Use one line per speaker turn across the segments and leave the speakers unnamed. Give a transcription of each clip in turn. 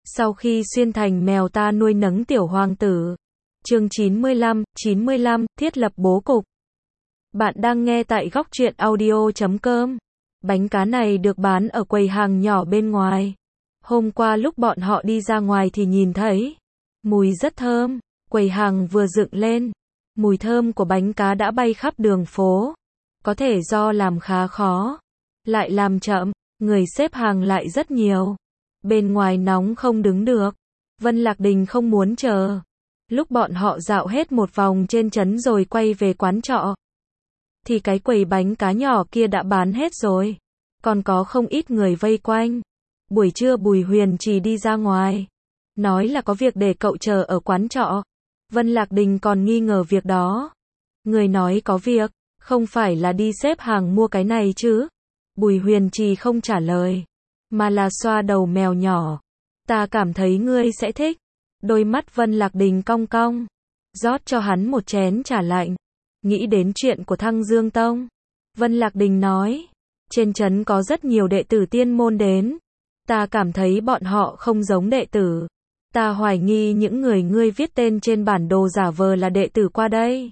Sau khi xuyên thành mèo ta nuôi nấng tiểu hoàng tử. Chương 95, thiết lập bố cục. Bạn đang nghe tại góc truyện audio.com. Bánh cá này được bán ở quầy hàng nhỏ bên ngoài. Hôm qua lúc bọn họ đi ra ngoài thì nhìn thấy. Mùi rất thơm. Quầy hàng vừa dựng lên. Mùi thơm của bánh cá đã bay khắp đường phố. Có thể do làm khá khó. Lại làm chậm. Người xếp hàng lại rất nhiều. Bên ngoài nóng không đứng được. Vân Lạc Đình không muốn chờ. Lúc bọn họ dạo hết một vòng trên trấn rồi quay về quán trọ, thì cái quầy bánh cá nhỏ kia đã bán hết rồi. Còn có không ít người vây quanh. Buổi trưa Bùi Huyền Trì đi ra ngoài. Nói là có việc để cậu chờ ở quán trọ. Vân Lạc Đình còn nghi ngờ việc đó. Người nói có việc, không phải là đi xếp hàng mua cái này chứ? Bùi Huyền Trì không trả lời, mà là xoa đầu mèo nhỏ. Ta cảm thấy ngươi sẽ thích. Đôi mắt Vân Lạc Đình cong cong. Rót cho hắn một chén trà lạnh. Nghĩ đến chuyện của Thăng Dương Tông. Vân Lạc Đình nói. Trên trấn có rất nhiều đệ tử tiên môn đến. Ta cảm thấy bọn họ không giống đệ tử. Ta hoài nghi những người ngươi viết tên trên bản đồ giả vờ là đệ tử qua đây.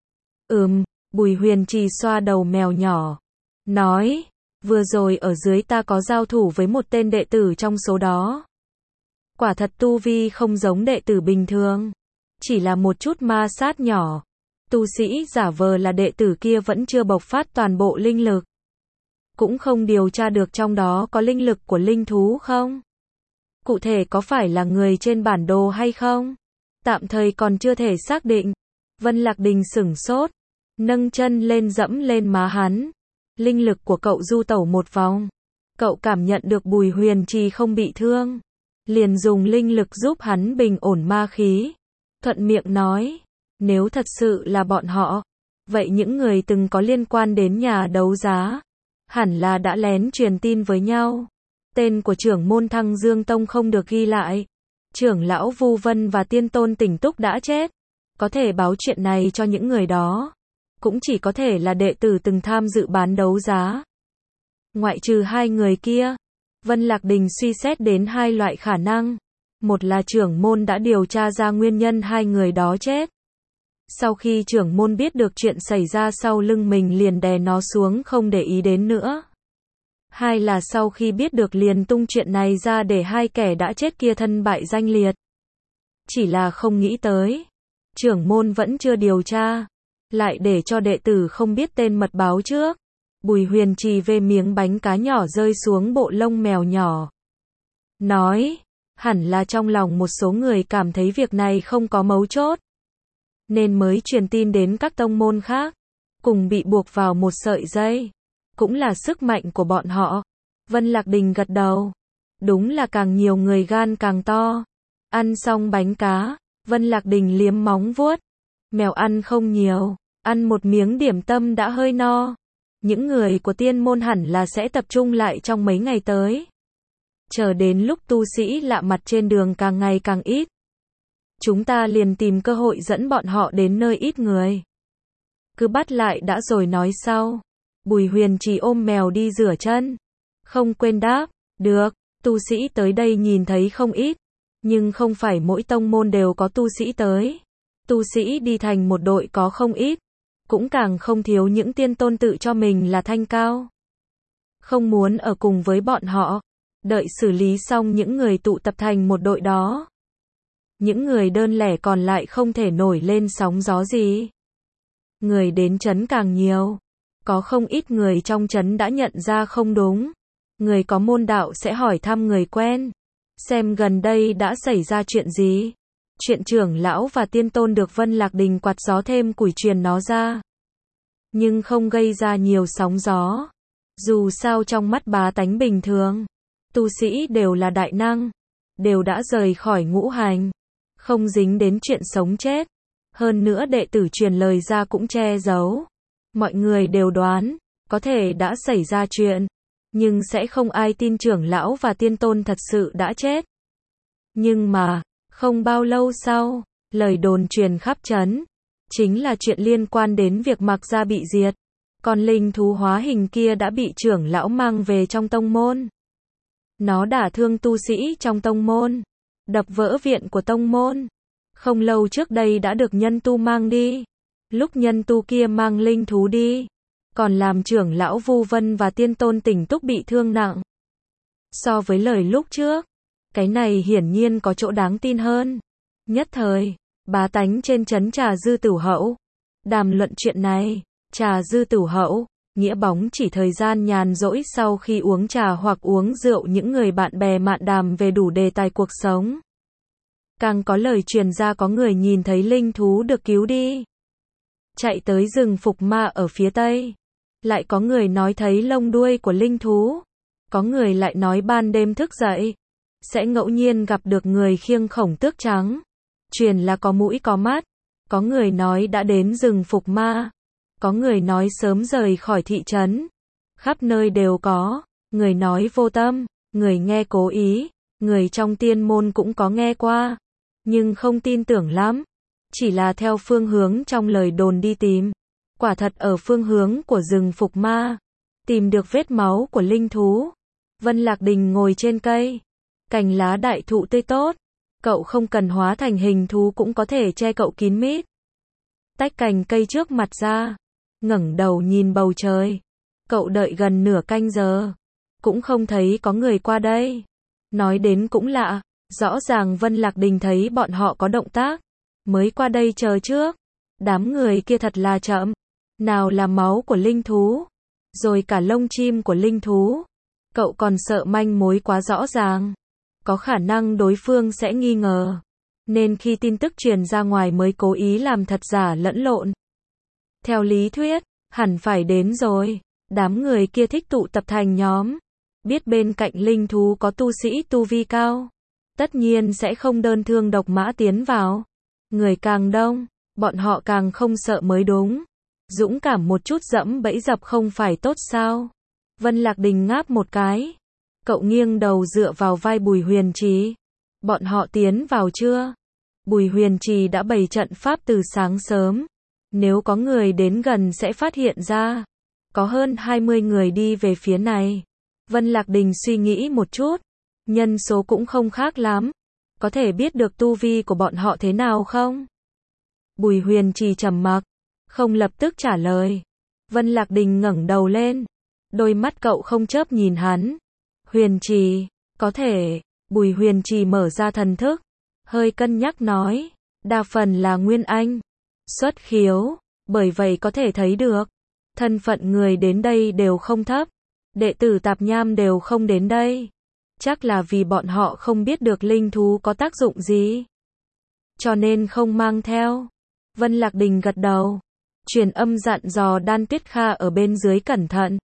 Bùi Huyền Trì xoa đầu mèo nhỏ. Nói. Vừa rồi ở dưới ta có giao thủ với một tên đệ tử trong số đó. Quả thật tu vi không giống đệ tử bình thường. Chỉ là một chút ma sát nhỏ. Tu sĩ giả vờ là đệ tử kia vẫn chưa bộc phát toàn bộ linh lực. Cũng không điều tra được trong đó có linh lực của linh thú không? Cụ thể có phải là người trên bản đồ hay không? Tạm thời còn chưa thể xác định. Vân Lạc Đình sửng sốt. Nâng chân lên dẫm lên má hắn. Linh lực của cậu du tẩu một vòng. Cậu cảm nhận được Bùi Huyền Trì không bị thương. Liền dùng linh lực giúp hắn bình ổn ma khí. Thuận miệng nói. Nếu thật sự là bọn họ, vậy những người từng có liên quan đến nhà đấu giá hẳn là đã lén truyền tin với nhau. Tên của trưởng môn Thăng Dương Tông không được ghi lại. Trưởng lão Vu Vân và tiên tôn Tỉnh Túc đã chết. Có thể báo chuyện này cho những người đó. Cũng chỉ có thể là đệ tử từng tham dự bán đấu giá. Ngoại trừ hai người kia, Vân Lạc Đình suy xét đến hai loại khả năng. Một là trưởng môn đã điều tra ra nguyên nhân hai người đó chết. Sau khi trưởng môn biết được chuyện xảy ra sau lưng mình liền đè nó xuống không để ý đến nữa. Hai là sau khi biết được liền tung chuyện này ra để hai kẻ đã chết kia thân bại danh liệt. Chỉ là không nghĩ tới. Trưởng môn vẫn chưa điều tra. Lại để cho đệ tử không biết tên mật báo trước. Bùi Huyền Trì về miếng bánh cá nhỏ rơi xuống bộ lông mèo nhỏ. Nói. Hẳn là trong lòng một số người cảm thấy việc này không có mấu chốt. Nên mới truyền tin đến các tông môn khác. Cùng bị buộc vào một sợi dây. Cũng là sức mạnh của bọn họ. Vân Lạc Đình gật đầu. Đúng là càng nhiều người gan càng to. Ăn xong bánh cá, Vân Lạc Đình liếm móng vuốt. Mèo ăn không nhiều. Ăn một miếng điểm tâm đã hơi no. Những người của tiên môn hẳn là sẽ tập trung lại trong mấy ngày tới. Chờ đến lúc tu sĩ lạ mặt trên đường càng ngày càng ít. Chúng ta liền tìm cơ hội dẫn bọn họ đến nơi ít người. Cứ bắt lại đã rồi nói sau. Bùi Huyền Trì ôm mèo đi rửa chân. Không quên đáp. Được, tu sĩ tới đây nhìn thấy không ít. Nhưng không phải mỗi tông môn đều có tu sĩ tới. Tu sĩ đi thành một đội có không ít. Cũng càng không thiếu những tiên tôn tự cho mình là thanh cao. Không muốn ở cùng với bọn họ. Đợi xử lý xong những người tụ tập thành một đội đó. Những người đơn lẻ còn lại không thể nổi lên sóng gió gì. Người đến trấn càng nhiều. Có không ít người trong trấn đã nhận ra không đúng. Người có môn đạo sẽ hỏi thăm người quen. Xem gần đây đã xảy ra chuyện gì. Chuyện trưởng lão và tiên tôn được Vân Lạc Đình quạt gió thêm củi truyền nó ra. Nhưng không gây ra nhiều sóng gió. Dù sao trong mắt bá tánh bình thường. Tu sĩ đều là đại năng. Đều đã rời khỏi ngũ hành. Không dính đến chuyện sống chết. Hơn nữa đệ tử truyền lời ra cũng che giấu. Mọi người đều đoán. Có thể đã xảy ra chuyện. Nhưng sẽ không ai tin trưởng lão và tiên tôn thật sự đã chết. Nhưng mà, không bao lâu sau, lời đồn truyền khắp trấn. Chính là chuyện liên quan đến việc Mạc Gia bị diệt. Còn linh thú hóa hình kia đã bị trưởng lão mang về trong tông môn. Nó đả thương tu sĩ trong tông môn. đập vỡ viện của tông môn. Không lâu trước đây đã được nhân tu mang đi. Lúc nhân tu kia mang linh thú đi, còn làm trưởng lão Vu Vân và tiên tôn Tỉnh Túc bị thương nặng. So với lời lúc trước, cái này hiển nhiên có chỗ đáng tin hơn. Nhất thời, bá tánh trên trấn Trà Dư Tửu Hậu đàm luận chuyện này. Trà Dư Tửu Hậu, nghĩa bóng chỉ thời gian nhàn rỗi sau khi uống trà hoặc uống rượu, những người bạn bè mạn đàm về đủ đề tài cuộc sống. Càng có lời truyền ra có người nhìn thấy linh thú được cứu đi, chạy tới rừng Phục Ma ở phía tây. Lại có người nói thấy lông đuôi của linh thú. Có người lại nói ban đêm thức dậy, sẽ ngẫu nhiên gặp được người khiêng khổng tước trắng. Truyền là có mũi có mắt. Có người nói đã đến rừng Phục Ma. Có người nói sớm rời khỏi thị trấn. Khắp nơi đều có. Người nói vô tâm, người nghe cố ý. Người trong tiên môn cũng có nghe qua, nhưng không tin tưởng lắm. Chỉ là theo phương hướng trong lời đồn đi tìm. Quả thật ở phương hướng của rừng Phục Ma, tìm được vết máu của linh thú. Vân Lạc Đình ngồi trên cây, cành lá đại thụ tươi tốt. Cậu không cần hóa thành hình thú cũng có thể che cậu kín mít. Tách cành cây trước mặt ra, ngẩng đầu nhìn bầu trời. Cậu đợi gần nửa canh giờ, cũng không thấy có người qua đây. Nói đến cũng lạ, rõ ràng Vân Lạc Đình thấy bọn họ có động tác, mới qua đây chờ trước. Đám người kia thật là chậm. Nào là máu của linh thú, rồi cả lông chim của linh thú. Cậu còn sợ manh mối quá rõ ràng, có khả năng đối phương sẽ nghi ngờ, nên khi tin tức truyền ra ngoài mới cố ý làm thật giả lẫn lộn. Theo lý thuyết, hẳn phải đến rồi. Đám người kia thích tụ tập thành nhóm, biết bên cạnh linh thú có tu sĩ tu vi cao, tất nhiên sẽ không đơn thương độc mã tiến vào. Người càng đông, bọn họ càng không sợ mới đúng. Dũng cảm một chút dẫm bẫy dập không phải tốt sao? Vân Lạc Đình ngáp một cái. Cậu nghiêng đầu dựa vào vai Bùi Huyền Trì. Bọn họ tiến vào chưa? Bùi Huyền Trì đã bày trận pháp từ sáng sớm. Nếu có người đến gần sẽ phát hiện ra. Có hơn 20 người đi về phía này. Vân Lạc Đình suy nghĩ một chút. Nhân số cũng không khác lắm. Có thể biết được tu vi của bọn họ thế nào không? Bùi Huyền Trì trầm mặc, không lập tức trả lời. Vân Lạc Đình ngẩng đầu lên. Đôi mắt cậu không chớp nhìn hắn. Huyền Trì, có thể. Bùi Huyền Trì mở ra thần thức, hơi cân nhắc nói. Đa phần là Nguyên Anh xuất khiếu, bởi vậy có thể thấy được. Thân phận người đến đây đều không thấp. Đệ tử Tạp Nham đều không đến đây. Chắc là vì bọn họ không biết được linh thú có tác dụng gì, cho nên không mang theo. Vân Lạc Đình gật đầu. Truyền âm dặn dò Đan Tiết Kha ở bên dưới cẩn thận.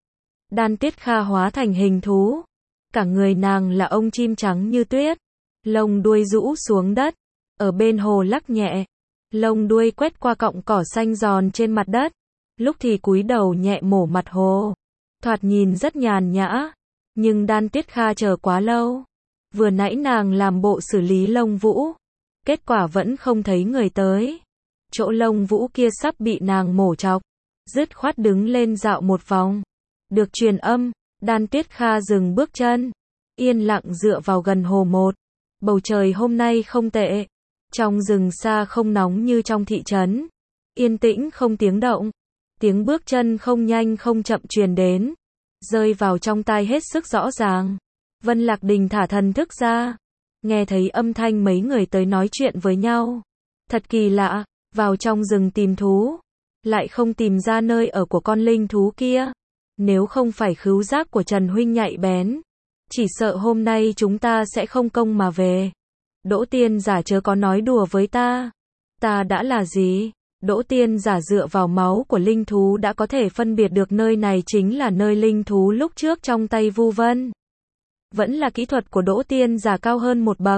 Đan Tiết Kha hóa thành hình thú. Cả người nàng là ông chim trắng như tuyết. Lông đuôi rũ xuống đất. Ở bên hồ lắc nhẹ. Lông đuôi quét qua cọng cỏ xanh giòn trên mặt đất. Lúc thì cúi đầu nhẹ mổ mặt hồ. Thoạt nhìn rất nhàn nhã. Nhưng Đan Tiết Kha chờ quá lâu. Vừa nãy nàng làm bộ xử lý lông vũ. Kết quả vẫn không thấy người tới. Chỗ lông vũ kia sắp bị nàng mổ chọc. Dứt khoát đứng lên dạo một vòng. Được truyền âm, Đan Tiết Kha dừng bước chân. Yên lặng dựa vào gần hồ một. Bầu trời hôm nay không tệ. Trong rừng xa không nóng như trong thị trấn. Yên tĩnh không tiếng động. Tiếng bước chân không nhanh không chậm truyền đến. Rơi vào trong tai hết sức rõ ràng. Vân Lạc Đình thả thần thức ra. Nghe thấy âm thanh mấy người tới nói chuyện với nhau. Thật kỳ lạ, vào trong rừng tìm thú. Lại không tìm ra nơi ở của con linh thú kia. Nếu không phải khứu giác của Trần Huynh nhạy bén. Chỉ sợ hôm nay chúng ta sẽ không công mà về. Đỗ Tiên Giả chớ có nói đùa với ta. Ta đã là gì? Đỗ Tiên Giả dựa vào máu của linh thú đã có thể phân biệt được nơi này chính là nơi linh thú lúc trước trong tay Vu Vân. Vẫn là kỹ thuật của Đỗ Tiên Giả cao hơn một bậc.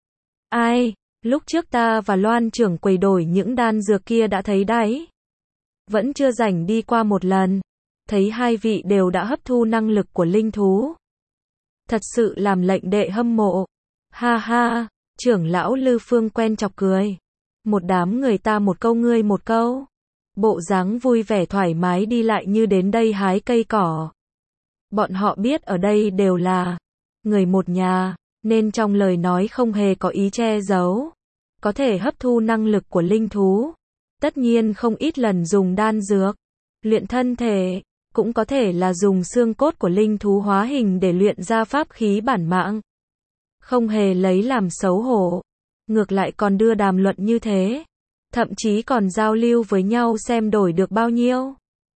Ai, lúc trước ta và Loan trưởng quầy đổi những đan dược kia đã thấy đấy. Vẫn chưa rảnh đi qua một lần. Thấy hai vị đều đã hấp thu năng lực của linh thú. Thật sự làm lệnh đệ hâm mộ. Ha ha, trưởng lão Lư Phương quen chọc cười. Một đám người ta một câu ngươi một câu. Bộ dáng vui vẻ thoải mái đi lại như đến đây hái cây cỏ. Bọn họ biết ở đây đều là người một nhà, nên trong lời nói không hề có ý che giấu. Có thể hấp thu năng lực của linh thú. Tất nhiên không ít lần dùng đan dược, luyện thân thể, cũng có thể là dùng xương cốt của linh thú hóa hình để luyện ra pháp khí bản mạng. Không hề lấy làm xấu hổ. Ngược lại còn đưa đàm luận như thế. Thậm chí còn giao lưu với nhau xem đổi được bao nhiêu.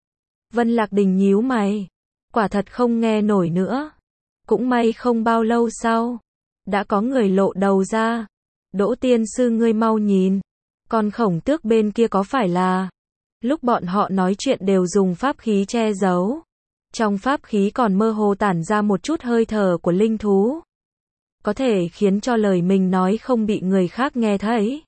Vân Lạc Đình nhíu mày. Quả thật không nghe nổi nữa. Cũng may không bao lâu sau, đã có người lộ đầu ra. Đỗ tiên sư ngươi mau nhìn. Con khổng tước bên kia có phải là... Lúc bọn họ nói chuyện đều dùng pháp khí che giấu. Trong pháp khí còn mơ hồ tản ra một chút hơi thở của linh thú. Có thể khiến cho lời mình nói không bị người khác nghe thấy.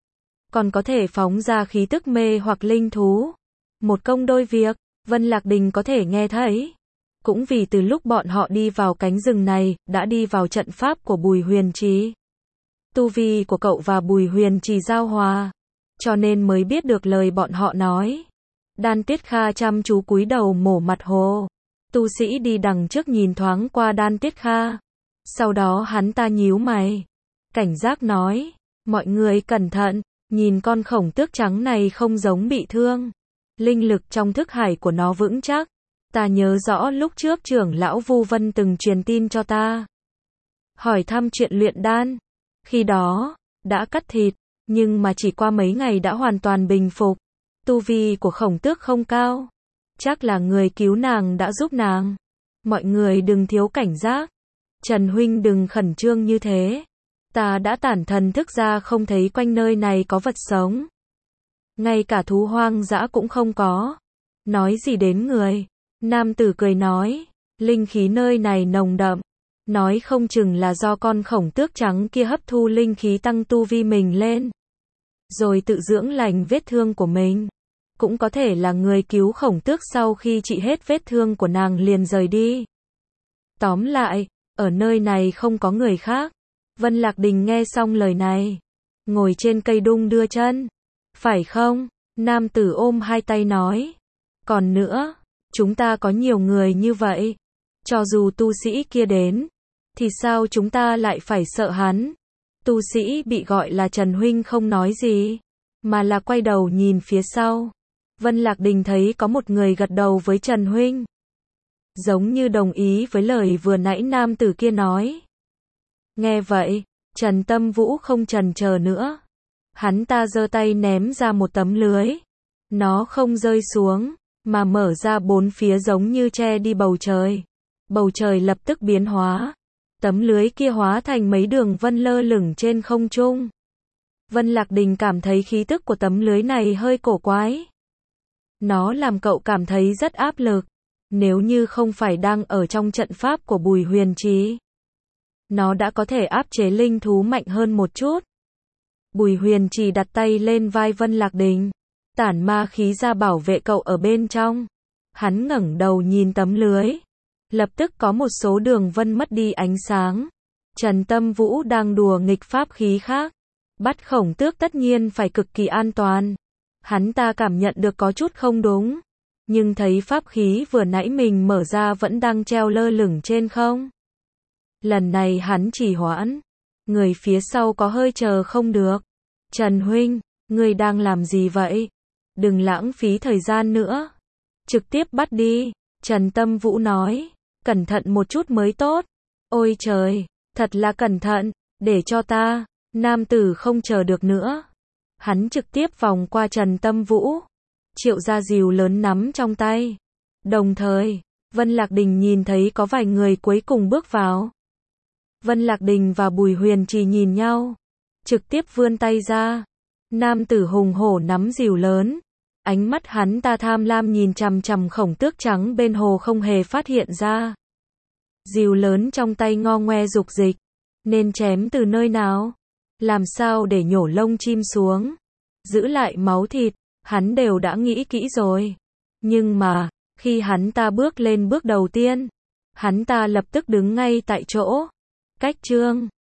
Còn có thể phóng ra khí tức mê hoặc linh thú. Một công đôi việc, Vân Lạc Đình có thể nghe thấy. Cũng vì từ lúc bọn họ đi vào cánh rừng này, đã đi vào trận pháp của Bùi Huyền Trì. Tu vi của cậu và Bùi Huyền Trì giao hòa, cho nên mới biết được lời bọn họ nói. Đan Tiết Kha chăm chú cúi đầu mổ mặt hồ. Tu sĩ đi đằng trước nhìn thoáng qua Đan Tiết Kha. Sau đó hắn ta nhíu mày. Cảnh giác nói, mọi người cẩn thận, nhìn con khổng tước trắng này không giống bị thương. Linh lực trong thức hải của nó vững chắc. Ta nhớ rõ lúc trước trưởng lão Vu Vân từng truyền tin cho ta. Hỏi thăm chuyện luyện đan. Khi đó, đã cắt thịt, nhưng mà chỉ qua mấy ngày đã hoàn toàn bình phục. Tu vi của khổng tước không cao. Chắc là người cứu nàng đã giúp nàng. Mọi người đừng thiếu cảnh giác. Trần huynh đừng khẩn trương như thế. Ta đã tản thần thức ra không thấy quanh nơi này có vật sống. Ngay cả thú hoang dã cũng không có. Nói gì đến người. Nam tử cười nói. Linh khí nơi này nồng đậm. Nói không chừng là do con khổng tước trắng kia hấp thu linh khí tăng tu vi mình lên. Rồi tự dưỡng lành vết thương của mình. Cũng có thể là người cứu khổng tước sau khi trị hết vết thương của nàng liền rời đi. Tóm lại, ở nơi này không có người khác. Vân Lạc Đình nghe xong lời này. Ngồi trên cây đung đưa chân. Phải không? Nam tử ôm hai tay nói. Còn nữa, chúng ta có nhiều người như vậy. Cho dù tu sĩ kia đến, thì sao chúng ta lại phải sợ hắn? Tu sĩ bị gọi là Trần huynh không nói gì, mà là quay đầu nhìn phía sau. Vân Lạc Đình thấy có một người gật đầu với Trần huynh. Giống như đồng ý với lời vừa nãy nam tử kia nói. Nghe vậy, Trần Tâm Vũ không chần chờ nữa. Hắn ta giơ tay ném ra một tấm lưới. Nó không rơi xuống, mà mở ra bốn phía giống như che đi bầu trời. Bầu trời lập tức biến hóa. Tấm lưới kia hóa thành mấy đường vân lơ lửng trên không trung. Vân Lạc Đình cảm thấy khí tức của tấm lưới này hơi cổ quái. Nó làm cậu cảm thấy rất áp lực. Nếu như không phải đang ở trong trận pháp của Bùi Huyền Trì, nó đã có thể áp chế linh thú mạnh hơn một chút. Bùi Huyền Trì đặt tay lên vai Vân Lạc Đình, tản ma khí ra bảo vệ cậu ở bên trong. Hắn ngẩng đầu nhìn tấm lưới. Lập tức có một số đường vân mất đi ánh sáng. Trần Tâm Vũ đang đùa nghịch pháp khí khác. Bắt khổng tước tất nhiên phải cực kỳ an toàn. Hắn ta cảm nhận được có chút không đúng. Nhưng thấy pháp khí vừa nãy mình mở ra vẫn đang treo lơ lửng trên không. Lần này hắn chỉ hoãn. Người phía sau có hơi chờ không được. Trần huynh, ngươi đang làm gì vậy? Đừng lãng phí thời gian nữa. Trực tiếp bắt đi. Trần Tâm Vũ nói. Cẩn thận một chút mới tốt. Ôi trời, thật là cẩn thận, để cho ta. Nam tử không chờ được nữa. Hắn trực tiếp vòng qua Trần Tâm Vũ. Triệu ra rìu lớn nắm trong tay. Đồng thời, Vân Lạc Đình nhìn thấy có vài người cuối cùng bước vào. Vân Lạc Đình và Bùi Huyền Trì nhìn nhau. Trực tiếp vươn tay ra. Nam tử hùng hổ nắm rìu lớn. Ánh mắt hắn ta tham lam nhìn chằm chằm khổng tước trắng bên hồ không hề phát hiện ra. Rìu lớn trong tay ngo ngoe dục dịch. Nên chém từ nơi nào? Làm sao để nhổ lông chim xuống? Giữ lại máu thịt, hắn đều đã nghĩ kỹ rồi. Nhưng mà, khi hắn ta bước lên bước đầu tiên, hắn ta lập tức đứng ngay tại chỗ. Cách chương